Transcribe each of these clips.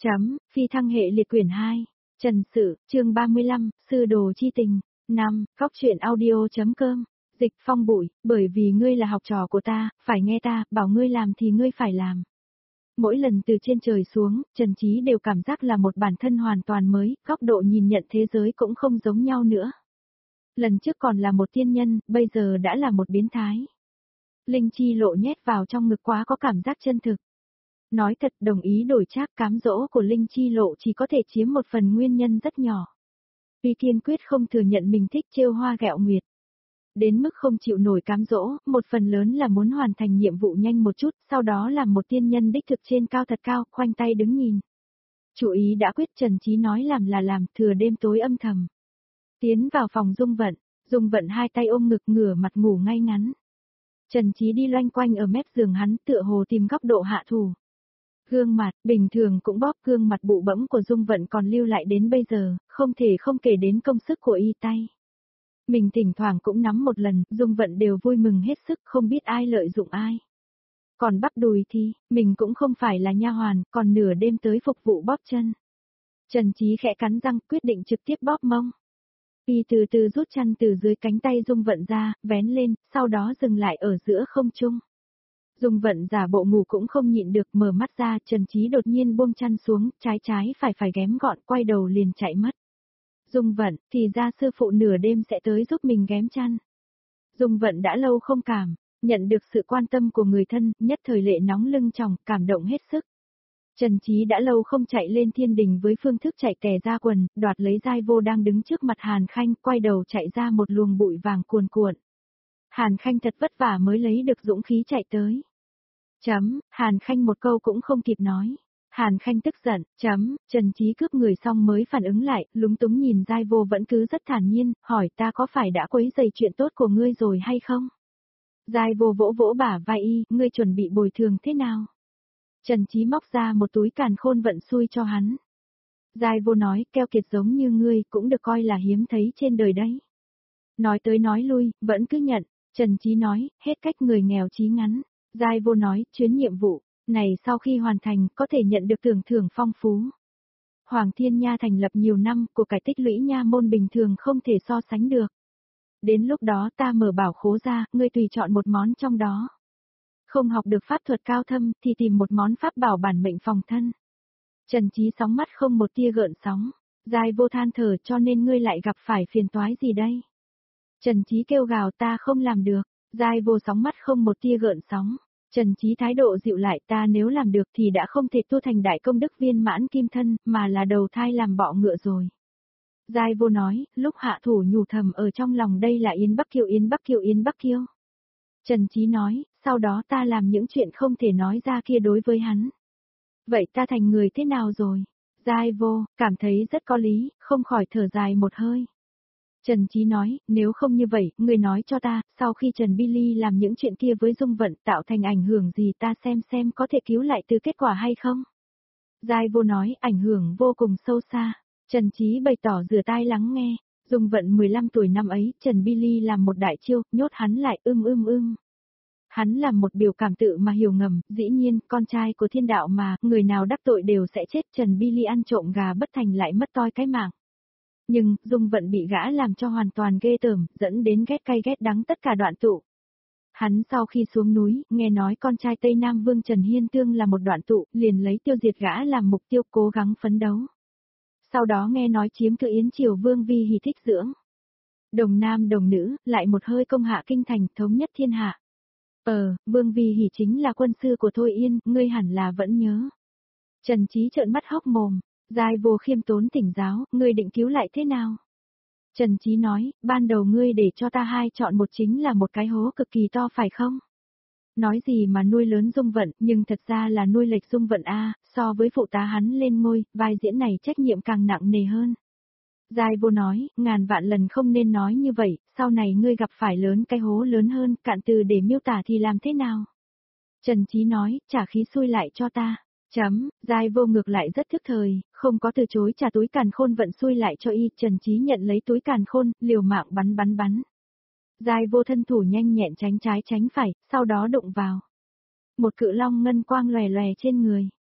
Phi thăng hệ liệt quyển 2. Trần Sự, chương 35, Sư đồ chi tình. 5. Góc truyện audio.com. Dịch Phong Bụi, bởi vì ngươi là học trò của ta, phải nghe ta, bảo ngươi làm thì ngươi phải làm. Mỗi lần từ trên trời xuống, Trần Chí đều cảm giác là một bản thân hoàn toàn mới, góc độ nhìn nhận thế giới cũng không giống nhau nữa. Lần trước còn là một tiên nhân, bây giờ đã là một biến thái. Linh chi lộ nhét vào trong ngực quá có cảm giác chân thực. Nói thật, đồng ý đổi trác, cám dỗ của Linh chi lộ chỉ có thể chiếm một phần nguyên nhân rất nhỏ. Vì kiên quyết không thừa nhận mình thích trêu hoa ghẹo nguyệt. Đến mức không chịu nổi cám dỗ, một phần lớn là muốn hoàn thành nhiệm vụ nhanh một chút, sau đó làm một tiên nhân đích thực trên cao thật cao, khoanh tay đứng nhìn. Chủ ý đã quyết, Trần Chí nói làm là làm, thừa đêm tối âm thầm. Tiến vào phòng Dung Vận hai tay ôm ngực ngửa mặt ngủ ngay ngắn. Trần Chí đi loanh quanh ở mép giường hắn, tựa hồ tìm góc độ hạ thủ. Gương mặt, bình thường cũng bóp, gương mặt bụ bẫm của Dung Vận còn lưu lại đến bây giờ, không thể không kể đến công sức của y tay. Mình thỉnh thoảng cũng nắm một lần, Dung Vận đều vui mừng hết sức, không biết ai lợi dụng ai. Còn bắp đùi thì, mình cũng không phải là nha hoàn, còn nửa đêm tới phục vụ bóp chân. Trần Chí khẽ cắn răng, quyết định trực tiếp bóp mông. Y từ từ rút chăn từ dưới cánh tay Dung Vận ra, vén lên, sau đó dừng lại ở giữa không trung. Dung Vận giả bộ ngủ cũng không nhịn được, mở mắt ra, Trần Chí đột nhiên buông chăn xuống, trái phải ghém gọn, quay đầu liền chạy mất. Dung Vận, thì ra sư phụ nửa đêm sẽ tới giúp mình ghém chăn. Dung Vận đã lâu không nhận được sự quan tâm của người thân, nhất thời lệ nóng lưng tròng, cảm động hết sức. Trần Chí đã lâu không chạy lên thiên đình với phương thức chạy tè ra quần, đoạt lấy Giai Vô đang đứng trước mặt Hàn Khanh, quay đầu chạy ra một luồng bụi vàng cuồn cuộn. Hàn Khanh thật vất vả mới lấy được dũng khí chạy tới. Hàn Khanh một câu cũng không kịp nói. Hàn Khanh tức giận, Trần Chí cướp người xong mới phản ứng lại, lúng túng nhìn Giai Vô vẫn cứ rất thản nhiên, hỏi ta có phải đã quấy rầy chuyện tốt của ngươi rồi hay không? Giai Vô vỗ vỗ bả vai y, ngươi chuẩn bị bồi thường thế nào? Trần Chí móc ra một túi càn khôn vận xui cho hắn. Giai Vô nói, keo kiệt giống như ngươi cũng được coi là hiếm thấy trên đời đấy. Nói tới nói lui, vẫn cứ nhận. Trần Chí nói, hết cách người nghèo chí ngắn. Giai Vô nói, chuyến nhiệm vụ này sau khi hoàn thành có thể nhận được tưởng thưởng phong phú. Hoàng Thiên Nha thành lập nhiều năm, của cải tích lũy nha môn bình thường không thể so sánh được. Đến lúc đó ta mở bảo khố ra, ngươi tùy chọn một món trong đó. Không học được pháp thuật cao thâm thì tìm một món pháp bảo bản mệnh phòng thân. Trần Chí sóng mắt không một tia gợn sóng. Giai Vô than thở, cho nên ngươi lại gặp phải phiền toái gì đây? Trần Chí kêu gào, ta không làm được. Giai Vô sóng mắt không một tia gợn sóng. Trần Chí thái độ dịu lại, ta nếu làm được thì đã không thể tu thành đại công đức viên mãn kim thân, mà là đầu thai làm bọ ngựa rồi. Giai Vô nói, lúc hạ thủ nhủ thầm ở trong lòng, đây là Yến Bắc Kiêu. Trần Chí nói, sau đó ta làm những chuyện không thể nói ra kia đối với hắn. Vậy ta thành người thế nào rồi? Giai Vô, cảm thấy rất có lý, không khỏi thở dài một hơi. Trần Chí nói, nếu không như vậy, ngươi nói cho ta, sau khi Trần Billy làm những chuyện kia với Dung Vận tạo thành ảnh hưởng gì, ta xem có thể cứu lại từ kết quả hay không? Giai Vô nói, ảnh hưởng vô cùng sâu xa. Trần Chí bày tỏ rửa tai lắng nghe. Dung Vận 15 tuổi năm ấy, Trần Billy làm một đại chiêu, nhốt hắn lại, Hắn làm một biểu cảm tự mà hiểu ngầm, dĩ nhiên, con trai của thiên đạo mà, người nào đắc tội đều sẽ chết. Trần Billy ăn trộm gà bất thành lại mất toi cái mạng. Nhưng, Dung Vận bị gã làm cho hoàn toàn ghê tởm, dẫn đến ghét cay ghét đắng tất cả đoạn tụ. Hắn sau khi xuống núi, nghe nói con trai Tây Nam Vương Trần Hiên Tương là một đoạn tụ, liền lấy tiêu diệt gã làm mục tiêu, cố gắng phấn đấu. Sau đó nghe nói chiếm cự Yến Triều Vương Vi Hỉ thích dưỡng. Đồng nam đồng nữ, lại một hơi công hạ kinh thành, thống nhất thiên hạ. Vương Vi Hỉ chính là quân sư của Thôi Yên, ngươi hẳn là vẫn nhớ. Trần Chí trợn mắt hốc mồm. Giai Vô khiêm tốn thỉnh giáo, ngươi định cứu lại thế nào? Trần Chí nói, ban đầu ngươi để cho ta hai chọn một, chính là một cái hố cực kỳ to phải không? Nói gì mà nuôi lớn Dung Vận, nhưng thật ra là nuôi lệch Dung Vận a, so với phụ tá hắn lên ngôi, vai diễn này trách nhiệm càng nặng nề hơn. Giai Vô nói, ngàn vạn lần không nên nói như vậy, sau này ngươi gặp phải lớn cái hố lớn hơn, cạn từ để miêu tả thì làm thế nào? Trần Chí nói, trả khí xui lại cho ta. Giai Vô ngược lại rất thức thời, không có từ chối trả túi càn khôn vận xui lại cho y. Trần Chí nhận lấy túi càn khôn, liều mạng bắn. Giai Vô thân thủ nhanh nhẹn tránh trái tránh phải, sau đó đụng vào. Một cự long ngân quang lòe lòe trên người.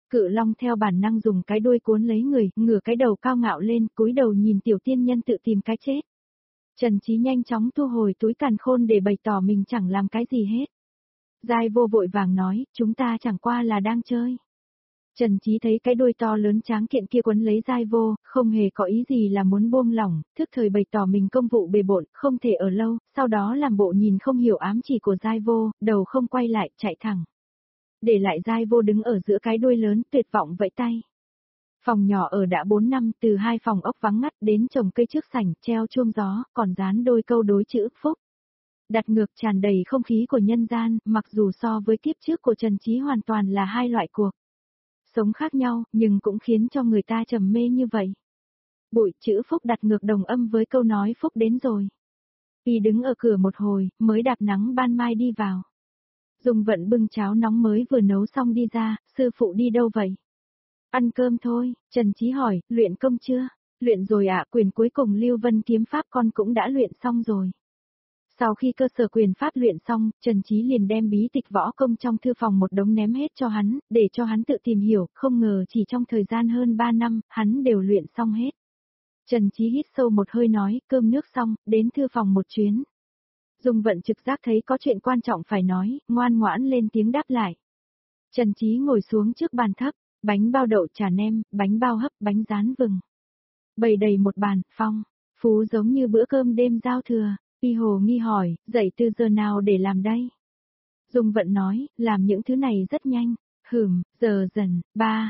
Cự long theo bản năng dùng cái đuôi cuốn lấy người, ngửa cái đầu cao ngạo lên, cúi đầu nhìn tiểu tiên nhân tự tìm cái chết. Trần Chí nhanh chóng thu hồi túi càn khôn để bày tỏ mình chẳng làm cái gì hết. Giai Vô vội vàng nói, chúng ta chẳng qua là đang chơi. Trần Chí thấy cái đuôi to lớn tráng kiện kia quấn lấy Giai Vô, không hề có ý gì là muốn buông lỏng, thức thời bày tỏ mình công vụ bề bộn, không thể ở lâu, sau đó làm bộ nhìn không hiểu ám chỉ của Giai Vô, đầu không quay lại, chạy thẳng. Để lại Giai Vô đứng ở giữa cái đuôi lớn, tuyệt vọng vẫy tay. Phòng nhỏ ở đã 4 năm, từ 2 phòng ốc vắng ngắt đến trồng cây trước sảnh, treo chuông gió, còn dán đôi câu đối chữ phúc. Đặt ngược tràn đầy không khí của nhân gian, mặc dù so với kiếp trước của Trần Chí hoàn toàn là hai loại cuộc sống khác nhau, nhưng cũng khiến cho người ta trầm mê như vậy. Bụi chữ phúc đặt ngược đồng âm với câu nói phúc đến rồi. Y đứng ở cửa một hồi, mới đạp nắng ban mai đi vào. Dung Vận bưng cháo nóng mới vừa nấu xong đi ra, sư phụ đi đâu vậy? Ăn cơm thôi, Trần Chí hỏi, luyện công chưa? Luyện rồi ạ, quyền cuối cùng Lưu Vân kiếm pháp con cũng đã luyện xong rồi. Sau khi cơ sở quyền pháp luyện xong, Trần Chí liền đem bí tịch võ công trong thư phòng một đống ném hết cho hắn, để cho hắn tự tìm hiểu, không ngờ chỉ trong thời gian hơn 3 năm, hắn đều luyện xong hết. Trần Chí hít sâu một hơi nói, cơm nước xong, đến thư phòng một chuyến. Dung Vận trực giác thấy có chuyện quan trọng phải nói, ngoan ngoãn lên tiếng đáp lại. Trần Chí ngồi xuống trước bàn thấp, bánh bao đậu chả nem, bánh bao hấp, bánh rán vừng. Bày đầy một bàn, phong, phú giống như bữa cơm đêm giao thừa. Y Hồ nghi hỏi, dậy từ giờ nào để làm đây? Dung Vận nói, làm những thứ này rất nhanh. Giờ dần,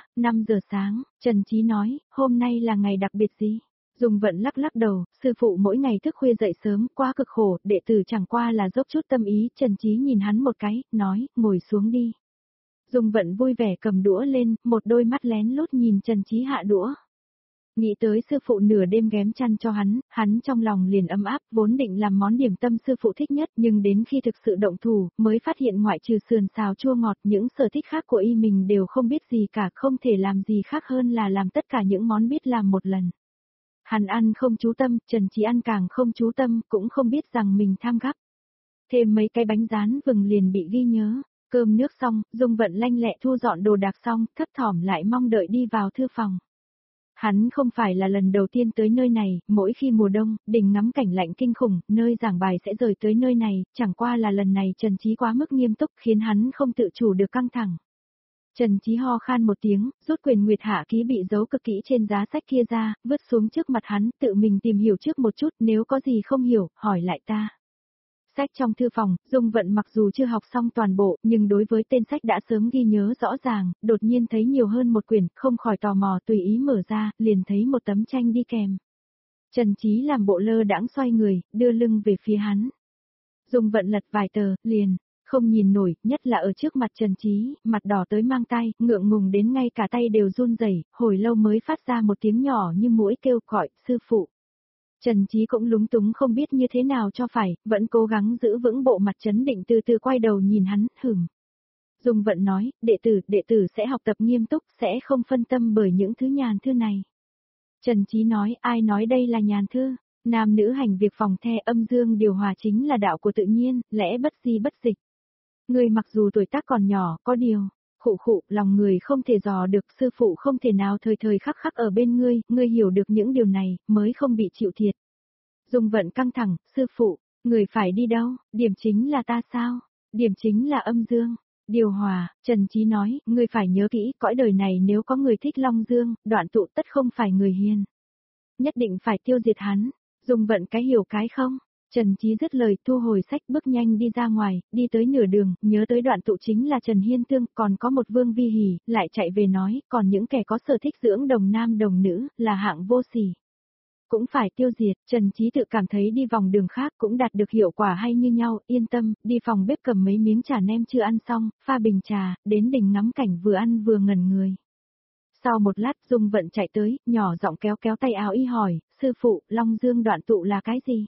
5 giờ sáng, Trần Chí nói, hôm nay là ngày đặc biệt gì? Dung Vận lắc lắc đầu, sư phụ mỗi ngày thức khuya dậy sớm, quá cực khổ, đệ tử chẳng qua là dốc chút tâm ý. Trần Chí nhìn hắn một cái, nói, ngồi xuống đi. Dung Vận vui vẻ cầm đũa lên, một đôi mắt lén lút nhìn Trần Chí hạ đũa. Nghĩ tới sư phụ nửa đêm ghém chăn cho hắn trong lòng liền ấm áp, vốn định làm món điểm tâm sư phụ thích nhất, nhưng đến khi thực sự động thủ, mới phát hiện ngoại trừ sườn xào chua ngọt, những sở thích khác của y mình đều không biết gì cả, không thể làm gì khác hơn là làm tất cả những món biết làm một lần. Hắn ăn không chú tâm, Trần Chí ăn càng không chú tâm, cũng không biết rằng mình tham gắp. Thêm mấy cái bánh rán vừng liền bị ghi nhớ. Cơm nước xong, Dung Vận lanh lẹ thu dọn đồ đạc xong, thấp thỏm lại mong đợi đi vào thư phòng. Hắn không phải là lần đầu tiên tới nơi này, mỗi khi mùa đông, đỉnh ngắm cảnh lạnh kinh khủng, nơi giảng bài sẽ rời tới nơi này, chẳng qua là lần này Trần Chí quá mức nghiêm túc khiến hắn không tự chủ được căng thẳng. Trần Chí ho khan một tiếng, rút quyền Nguyệt Hạ ký bị giấu cực kỹ trên giá sách kia ra, vứt xuống trước mặt hắn, tự mình tìm hiểu trước một chút, nếu có gì không hiểu, hỏi lại ta. Sách trong thư phòng, Dung Vận mặc dù chưa học xong toàn bộ, nhưng đối với tên sách đã sớm ghi nhớ rõ ràng, đột nhiên thấy nhiều hơn một quyển, không khỏi tò mò tùy ý mở ra, liền thấy một tấm tranh đi kèm. Trần Chí làm bộ lơ đãng xoay người, đưa lưng về phía hắn. Dung Vận lật vài tờ, liền, không nhìn nổi, nhất là ở trước mặt Trần Chí, mặt đỏ tới mang tay, ngượng ngùng đến ngay cả tay đều run rẩy, hồi lâu mới phát ra một tiếng nhỏ như muỗi kêu gọi, sư phụ. Trần Chí cũng lúng túng không biết như thế nào cho phải, vẫn cố gắng giữ vững bộ mặt trấn định từ từ quay đầu nhìn hắn, Dung Vận nói, đệ tử sẽ học tập nghiêm túc, sẽ không phân tâm bởi những thứ nhàn thư này. Trần Chí nói, ai nói đây là nhàn thư, nam nữ hành việc phòng the âm dương điều hòa chính là đạo của tự nhiên, lẽ bất di bất dịch. Người mặc dù tuổi tác còn nhỏ, có điều, lòng người không thể dò được, sư phụ không thể nào thời thời khắc khắc ở bên ngươi hiểu được những điều này, mới không bị chịu thiệt. Dung Vận căng thẳng, sư phụ, người phải đi đâu, điểm chính là ta sao, điểm chính là âm dương, điều hòa, Trần Chí nói, ngươi phải nhớ kỹ, cõi đời này nếu có người thích long dương, đoạn tụ tất không phải người hiền. Nhất định phải tiêu diệt hắn, Dung Vận cái hiểu cái không. Trần Chí dứt lời thu hồi sách bước nhanh đi ra ngoài, đi tới nửa đường, nhớ tới đoạn tụ chính là Trần Hiên Tương, còn có một Vương Vi Hỉ, lại chạy về nói, còn những kẻ có sở thích dưỡng đồng nam đồng nữ, là hạng vô sỉ. Cũng phải tiêu diệt, Trần Chí tự cảm thấy đi vòng đường khác cũng đạt được hiệu quả hay như nhau, yên tâm, đi phòng bếp cầm mấy miếng chả nem chưa ăn xong, pha bình trà, đến đỉnh ngắm cảnh vừa ăn vừa ngẩn người. Sau một lát Dung Vận chạy tới, nhỏ giọng kéo kéo tay áo y hỏi, sư phụ, Long Dương đoạn tụ là cái gì?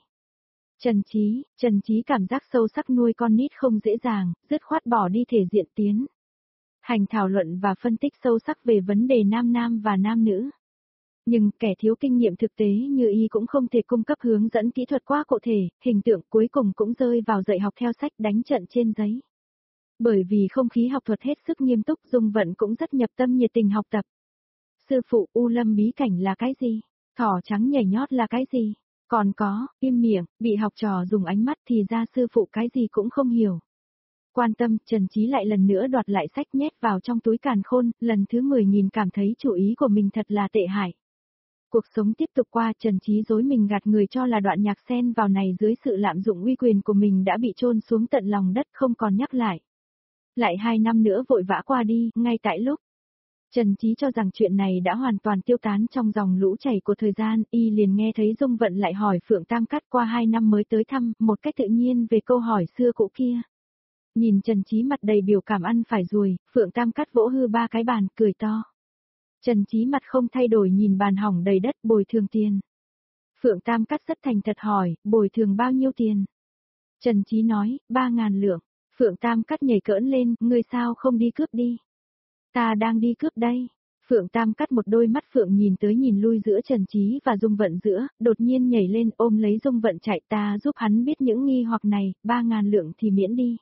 Trần Chí cảm giác sâu sắc nuôi con nít không dễ dàng, dứt khoát bỏ đi thể diện tiến hành thảo luận và phân tích sâu sắc về vấn đề nam nam và nam nữ. Nhưng kẻ thiếu kinh nghiệm thực tế như y cũng không thể cung cấp hướng dẫn kỹ thuật quá cụ thể, hình tượng cuối cùng cũng rơi vào dạy học theo sách đánh trận trên giấy. Bởi vì không khí học thuật hết sức nghiêm túc, Dung Vận cũng rất nhập tâm nhiệt tình học tập. Sư phụ, U Lâm bí cảnh là cái gì? Thỏ trắng nhảy nhót là cái gì? Còn có, im miệng, bị học trò dùng ánh mắt thì ra sư phụ cái gì cũng không hiểu. Quan tâm, Trần Chí lại lần nữa đoạt lại sách nhét vào trong túi càn khôn, lần thứ 10.000 cảm thấy chủ ý của mình thật là tệ hại. Cuộc sống tiếp tục qua, Trần Chí dối mình gạt người cho là đoạn nhạc xen vào này dưới sự lạm dụng uy quyền của mình đã bị chôn xuống tận lòng đất không còn nhắc lại. Lại 2 năm nữa vội vã qua đi, ngay tại lúc Trần Chí cho rằng chuyện này đã hoàn toàn tiêu tán trong dòng lũ chảy của thời gian, y liền nghe thấy Dung Vận lại hỏi Phượng Tam Cát qua 2 năm mới tới thăm, một cách tự nhiên về câu hỏi xưa cũ kia. Nhìn Trần Chí mặt đầy biểu cảm ăn phải ruồi, Phượng Tam Cát vỗ hư 3 cái bàn, cười to. Trần Chí mặt không thay đổi nhìn bàn hỏng đầy đất, bồi thường tiền. Phượng Tam Cát rất thành thật hỏi, bồi thường bao nhiêu tiền? Trần Chí nói, 3.000 lượng. Phượng Tam Cát nhảy cỡn lên, ngươi sao không đi cướp đi? Ta đang đi cướp đây. Phượng Tam Cát một đôi mắt Phượng nhìn tới nhìn lui giữa Trần Chí và Dung Vận giữa, đột nhiên nhảy lên ôm lấy Dung Vận chạy, ta giúp hắn biết những nghi hoặc này, 3.000 lượng thì miễn đi.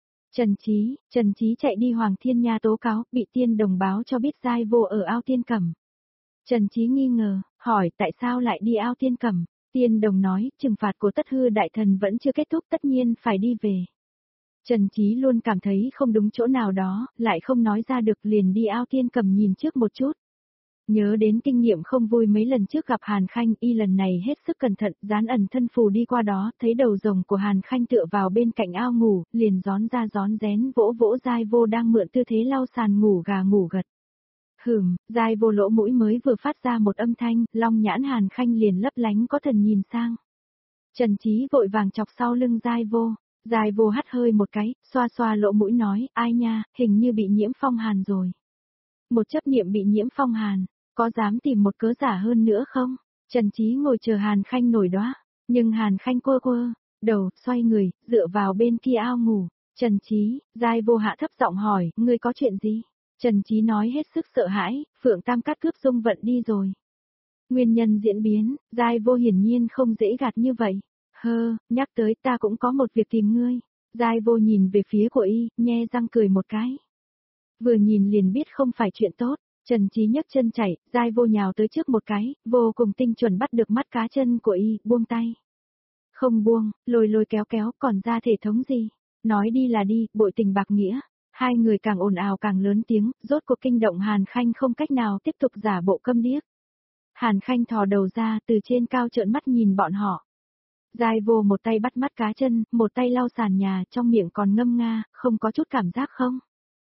Trần Chí chạy đi Hoàng Thiên Nha tố cáo, bị tiên đồng báo cho biết giai vô ở ao tiên cẩm. Trần Chí nghi ngờ, hỏi tại sao lại đi ao tiên cẩm, tiên đồng nói, trừng phạt của tất hư đại thần vẫn chưa kết thúc tất nhiên phải đi về. Trần Chí luôn cảm thấy không đúng chỗ nào đó, lại không nói ra được liền đi ao tiên cẩm nhìn trước một chút. Nhớ đến kinh nghiệm không vui mấy lần trước gặp Hàn Khanh, y lần này hết sức cẩn thận, dán ẩn thân phù đi qua đó, thấy đầu rồng của Hàn Khanh tựa vào bên cạnh ao ngủ, liền gión ra gión rén vỗ vỗ giai vô đang mượn tư thế lau sàn ngủ gà ngủ gật. Giai vô lỗ mũi mới vừa phát ra một âm thanh, long nhãn Hàn Khanh liền lấp lánh có thần nhìn sang. Trần Chí vội vàng chọc sau lưng Giai vô hắt hơi một cái, xoa xoa lỗ mũi nói, ai nha, hình như bị nhiễm phong hàn rồi. Một chấp niệm bị nhiễm phong hàn, có dám tìm một cớ giả hơn nữa không? Trần Chí ngồi chờ Hàn Khanh nổi đóa, nhưng Hàn Khanh quơ đầu, xoay người, dựa vào bên kia ao ngủ. Trần Chí, Giai vô hạ thấp giọng hỏi, ngươi có chuyện gì? Trần Chí nói hết sức sợ hãi, Phượng Tam Cát cướp Dung Vận đi rồi. Nguyên nhân diễn biến, Giai vô hiển nhiên không dễ gạt như vậy. Nhắc tới ta cũng có một việc tìm ngươi. Giai vô nhìn về phía của y, nhe răng cười một cái. Vừa nhìn liền biết không phải chuyện tốt, Trần Chí nhấc chân chạy, Giai vô nhào tới trước một cái, vô cùng tinh chuẩn bắt được mắt cá chân của y, buông tay. Không buông, lôi kéo còn ra thể thống gì. Nói đi là đi, bội tình bạc nghĩa. Hai người càng ồn ào càng lớn tiếng, rốt cuộc kinh động Hàn Khanh không cách nào tiếp tục giả bộ câm điếc. Hàn Khanh thò đầu ra từ trên cao trợn mắt nhìn bọn họ. Giai vô một tay bắt mắt cá chân, một tay lau sàn nhà, trong miệng còn ngâm nga, không có chút cảm giác không?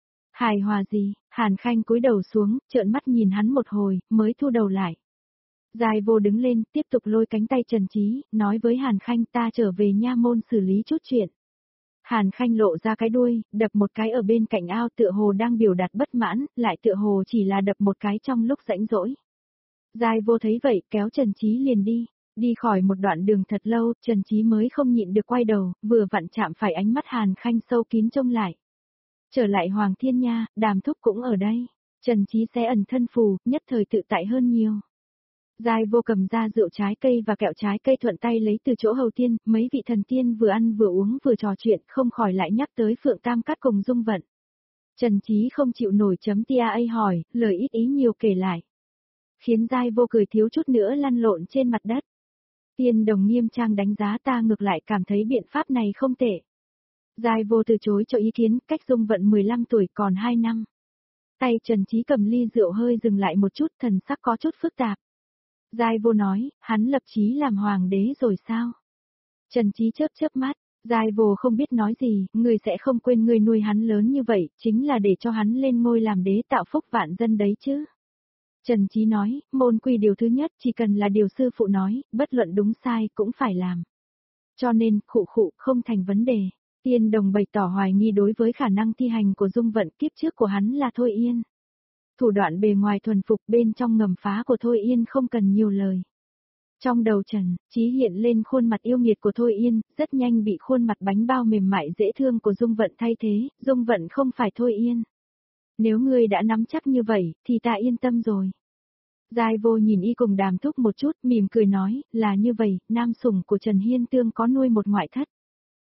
Hài hòa gì? Hàn Khanh cúi đầu xuống, trợn mắt nhìn hắn một hồi, mới thu đầu lại. Giai vô đứng lên, tiếp tục lôi cánh tay Trần Chí, nói với Hàn Khanh ta trở về nha môn xử lý chút chuyện. Hàn Khanh lộ ra cái đuôi, đập một cái ở bên cạnh ao tựa hồ đang biểu đạt bất mãn, lại tựa hồ chỉ là đập một cái trong lúc rãnh rỗi. Giai vô thấy vậy, kéo Trần Chí liền đi. Đi khỏi một đoạn đường thật lâu, Trần Chí mới không nhịn được quay đầu, vừa vặn chạm phải ánh mắt Hàn Khanh sâu kín trông lại. Trở lại Hoàng Thiên Nha, Đàm Thúc cũng ở đây. Trần Chí xé ẩn thân phù, nhất thời tự tại hơn nhiều. Giai vô cầm ra rượu trái cây và kẹo trái cây thuận tay lấy từ chỗ hầu tiên, mấy vị thần tiên vừa ăn vừa uống vừa trò chuyện, không khỏi lại nhắc tới Phượng Tam Cát cùng Dung Vận. Trần Chí không chịu nổi tia hỏi, lời ít ý nhiều kể lại. Khiến Giai vô cười thiếu chút nữa lăn lộn trên mặt đất. Tiên đồng nghiêm trang đánh giá ta ngược lại cảm thấy biện pháp này không tệ. Giai vô từ chối cho ý kiến, cách Dung Vận 15 tuổi còn 2 năm. Tay Trần Chí cầm ly rượu hơi dừng lại một chút, thần sắc có chút phức tạp. Giai vô nói, hắn lập chí làm hoàng đế rồi sao? Trần Chí chớp mắt, Giai vô không biết nói gì, người sẽ không quên người nuôi hắn lớn như vậy, chính là để cho hắn lên ngôi làm đế tạo phúc vạn dân đấy chứ. Trần Chí nói, môn quy điều thứ nhất chỉ cần là điều sư phụ nói, bất luận đúng sai cũng phải làm. Cho nên, không thành vấn đề. Tiên đồng bày tỏ hoài nghi đối với khả năng thi hành của Dung Vận, kiếp trước của hắn là Thôi Yên. Thủ đoạn bề ngoài thuần phục, bên trong ngầm phá của Thôi Yên không cần nhiều lời. Trong đầu Trần Chí hiện lên khuôn mặt yêu nghiệt của Thôi Yên, rất nhanh bị khuôn mặt bánh bao mềm mại dễ thương của Dung Vận thay thế, Dung Vận không phải Thôi Yên. Nếu ngươi đã nắm chắc như vậy, thì ta yên tâm rồi. Giai vô nhìn y cùng Đàm Thúc một chút, mỉm cười nói, là như vậy, nam sủng của Trần Hiên Tương có nuôi một ngoại thất.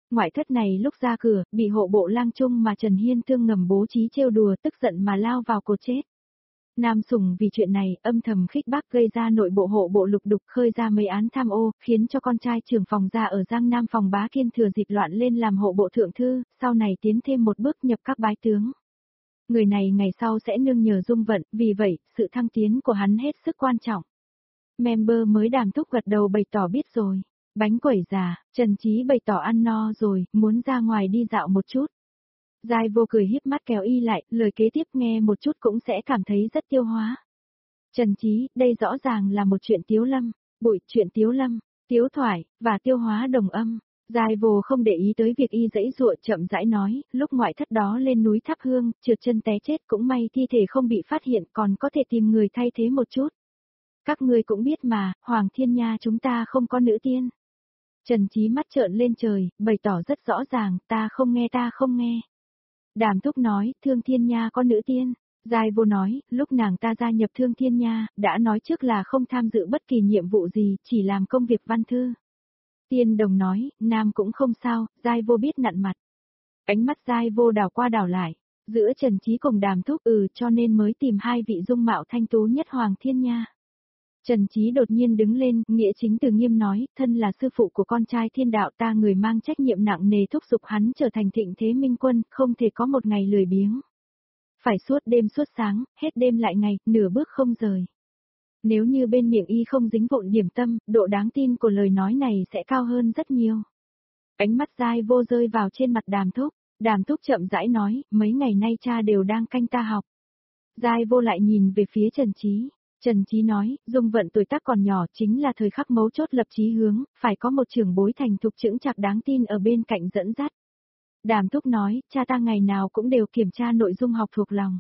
Ngoại thất này lúc ra cửa, bị hộ bộ lang trung mà Trần Hiên Thương ngầm bố trí trêu đùa tức giận mà lao vào cột chết. Nam Sùng vì chuyện này âm thầm khích bác gây ra nội bộ hộ bộ lục đục khơi ra mấy án tham ô, khiến cho con trai trưởng phòng gia ở Giang Nam phòng Bá Kiên thừa dịp loạn lên làm hộ bộ thượng thư, sau này tiến thêm một bước nhập các bái tướng. Người này ngày sau sẽ nương nhờ Dung Vận, vì vậy, sự thăng tiến của hắn hết sức quan trọng. Member mới Đàm Thúc gật đầu bày tỏ biết rồi. Bánh quẩy già, Trần Chí bày tỏ ăn no rồi, muốn ra ngoài đi dạo một chút. Giai Vô cười híp mắt kéo y lại, lời kế tiếp nghe một chút cũng sẽ cảm thấy rất tiêu hóa. Trần Chí, đây rõ ràng là một chuyện tiếu lâm, bụi chuyện tiếu lâm, tiếu thoại, và tiêu hóa đồng âm. Giai Vô không để ý tới việc y dãy dụa chậm rãi nói, lúc ngoại thất đó lên núi thắp hương, trượt chân té chết cũng may thi thể không bị phát hiện còn có thể tìm người thay thế một chút. Các ngươi cũng biết mà, Hoàng Thiên Nha chúng ta không có nữ tiên. Trần Chí mắt trợn lên trời, bày tỏ rất rõ ràng, ta không nghe. Đàm Thúc nói, Thương Thiên Nha có nữ tiên. Giai Vô nói, lúc nàng ta gia nhập Thương Thiên Nha, đã nói trước là không tham dự bất kỳ nhiệm vụ gì, chỉ làm công việc văn thư. Tiên Đồng nói, nam cũng không sao, Giai Vô biết nặn mặt. Ánh mắt Giai Vô đảo qua đảo lại, giữa Trần Chí cùng Đàm Thúc cho nên mới tìm hai vị dung mạo thanh tú nhất Hoàng Thiên Nha. Trần Chí đột nhiên đứng lên, nghĩa chính từ nghiêm nói, thân là sư phụ của con trai Thiên Đạo ta người mang trách nhiệm nặng nề thúc giục hắn trở thành thịnh thế minh quân, không thể có một ngày lười biếng. Phải suốt đêm suốt sáng, hết đêm lại ngày, nửa bước không rời. Nếu như bên miệng y không dính vụn điểm tâm, độ đáng tin của lời nói này sẽ cao hơn rất nhiều. Ánh mắt Giai Vô rơi vào trên mặt Đàm Thúc chậm rãi nói, mấy ngày nay cha đều đang canh ta học. Giai Vô lại nhìn về phía Trần Chí. Trần Chí nói, Dung Vận tuổi tác còn nhỏ chính là thời khắc mấu chốt lập chí hướng, phải có một trưởng bối thành thục chững chạc đáng tin ở bên cạnh dẫn dắt. Đàm Thúc nói, cha ta ngày nào cũng đều kiểm tra nội dung học thuộc lòng.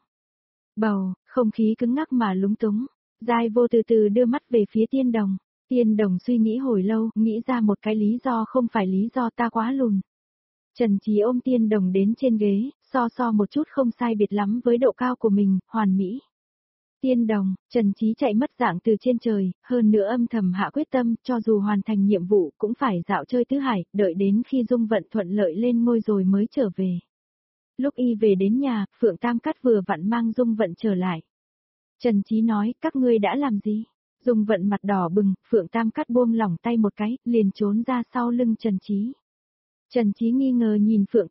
Bầu, không khí cứng ngắc mà lúng túng. Giai Vô từ từ đưa mắt về phía Tiên Đồng. Tiên Đồng suy nghĩ hồi lâu, nghĩ ra một cái lý do không phải lý do ta quá lùn. Trần Chí ôm Tiên Đồng đến trên ghế, so một chút không sai biệt lắm với độ cao của mình, hoàn mỹ. Tiên Đồng, Trần Chí chạy mất dạng từ trên trời, hơn nữa âm thầm hạ quyết tâm, cho dù hoàn thành nhiệm vụ cũng phải dạo chơi tứ hải, đợi đến khi Dung Vận thuận lợi lên ngôi rồi mới trở về. Lúc y về đến nhà, Phượng Tam Cát vừa vặn mang Dung Vận trở lại. Trần Chí nói, các ngươi đã làm gì? Dung Vận mặt đỏ bừng, Phượng Tam Cát buông lỏng tay một cái, liền trốn ra sau lưng Trần Chí. Trần Chí nghi ngờ nhìn Phượng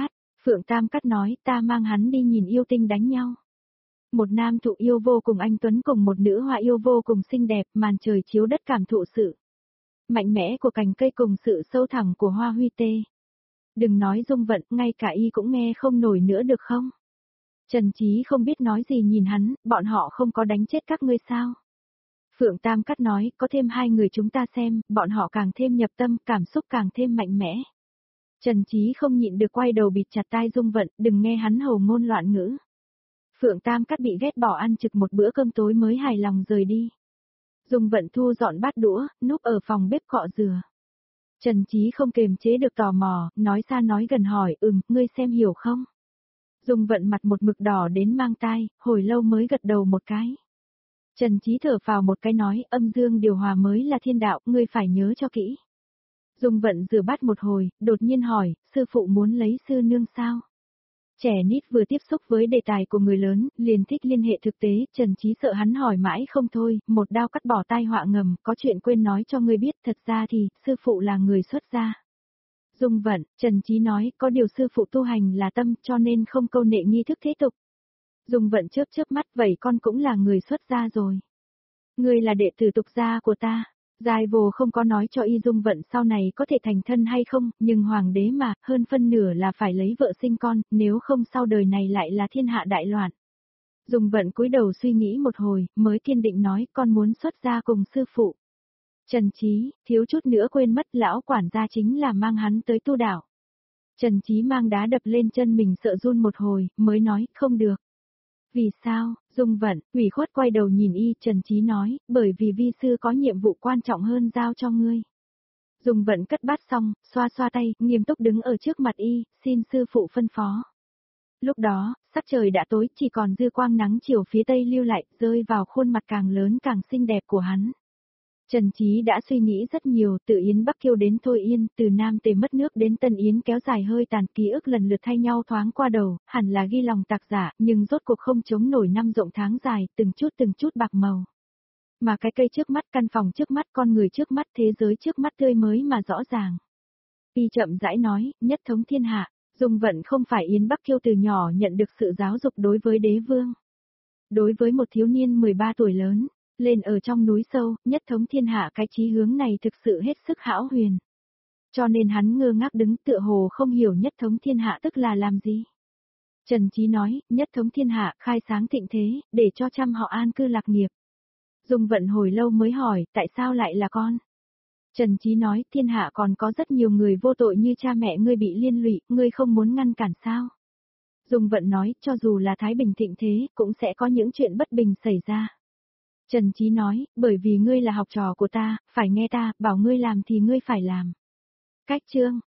Tam Cát nói, ta mang hắn đi nhìn yêu tinh đánh nhau. Một nam thụ yêu vô cùng anh tuấn cùng một nữ hoa yêu vô cùng xinh đẹp, màn trời chiếu đất cảm thụ sự mạnh mẽ của cành cây cùng sự sâu thẳm của hoa huy tê. Đừng nói Dung Vận, ngay cả y cũng nghe không nổi nữa được không? Trần Chí không biết nói gì nhìn hắn, bọn họ không có đánh chết các ngươi sao? Phượng Tam Cát nói, có thêm hai người chúng ta xem, bọn họ càng thêm nhập tâm, cảm xúc càng thêm mạnh mẽ. Trần Chí không nhịn được quay đầu bịt chặt tai Dung Vận, đừng nghe hắn hầu ngôn loạn ngữ. Phượng Tam Cát bị ghét bỏ ăn trực một bữa cơm tối mới hài lòng rời đi. Dung Vận thu dọn bát đũa, núp ở phòng bếp cọ dừa. Trần Chí không kềm chế được tò mò, nói xa nói gần hỏi, ngươi xem hiểu không? Dung Vận mặt một mực đỏ đến mang tai, hồi lâu mới gật đầu một cái. Trần Chí thở phào một cái nói, âm dương điều hòa mới là thiên đạo, ngươi phải nhớ cho kỹ. Dung Vận rửa bát một hồi, đột nhiên hỏi, sư phụ muốn lấy sư nương sao? Trẻ nít vừa tiếp xúc với đề tài của người lớn, liền thích liên hệ thực tế, Trần Chí sợ hắn hỏi mãi không thôi, một đao cắt bỏ tai họa ngầm, có chuyện quên nói cho ngươi biết, thật ra thì, sư phụ là người xuất gia. Dung Vận, Trần Chí nói, có điều sư phụ tu hành là tâm, cho nên không câu nệ nghi thức thế tục. Dung Vận chớp chớp mắt, vậy con cũng là người xuất gia rồi. Ngươi là đệ tử tục gia của ta. Giai Vô không có nói cho y Dung Vận sau này có thể thành thân hay không, nhưng hoàng đế mà, hơn phân nửa là phải lấy vợ sinh con, nếu không sau đời này lại là thiên hạ đại loạn. Dung Vận cúi đầu suy nghĩ một hồi, mới kiên định nói, con muốn xuất gia cùng sư phụ. Trần Chí, thiếu chút nữa quên mất lão quản gia chính là mang hắn tới tu đạo. Trần Chí mang đá đập lên chân mình sợ run một hồi, mới nói, không được. Vì sao? Dung Vận, ủy khuất quay đầu nhìn y, Trần Chí nói, bởi vì vi sư có nhiệm vụ quan trọng hơn giao cho ngươi. Dung Vận cất bát xong, xoa xoa tay, nghiêm túc đứng ở trước mặt y, xin sư phụ phân phó. Lúc đó, sắc trời đã tối, chỉ còn dư quang nắng chiều phía tây lưu lại, rơi vào khuôn mặt càng lớn càng xinh đẹp của hắn. Trần Chí đã suy nghĩ rất nhiều, từ Yến Bắc Kiêu đến Thôi Yên, từ Nam Tề mất nước đến Tân Yến kéo dài hơi tàn, ký ức lần lượt thay nhau thoáng qua đầu, hẳn là ghi lòng tạc giả, nhưng rốt cuộc không chống nổi năm rộng tháng dài, từng chút bạc màu. Mà cái cây trước mắt, căn phòng trước mắt, con người trước mắt, thế giới trước mắt tươi mới mà rõ ràng. Y chậm rãi nói, nhất thống thiên hạ, Dung Vận không phải Yến Bắc Kiêu từ nhỏ nhận được sự giáo dục đối với đế vương. Đối với một thiếu niên 13 tuổi lớn, lên ở trong núi sâu, nhất thống thiên hạ, cái chí hướng này thực sự hết sức hão huyền. Cho nên hắn ngơ ngác đứng, tựa hồ không hiểu nhất thống thiên hạ tức là làm gì. Trần Chí nói, nhất thống thiên hạ, khai sáng thịnh thế, để cho trăm họ an cư lạc nghiệp. Dung Vận hồi lâu mới hỏi, tại sao lại là con? Trần Chí nói, thiên hạ còn có rất nhiều người vô tội như cha mẹ ngươi bị liên lụy, ngươi không muốn ngăn cản sao? Dung Vận nói, cho dù là thái bình thịnh thế, cũng sẽ có những chuyện bất bình xảy ra. Trần Chí nói, bởi vì ngươi là học trò của ta, phải nghe ta, bảo ngươi làm thì ngươi phải làm. Cách chương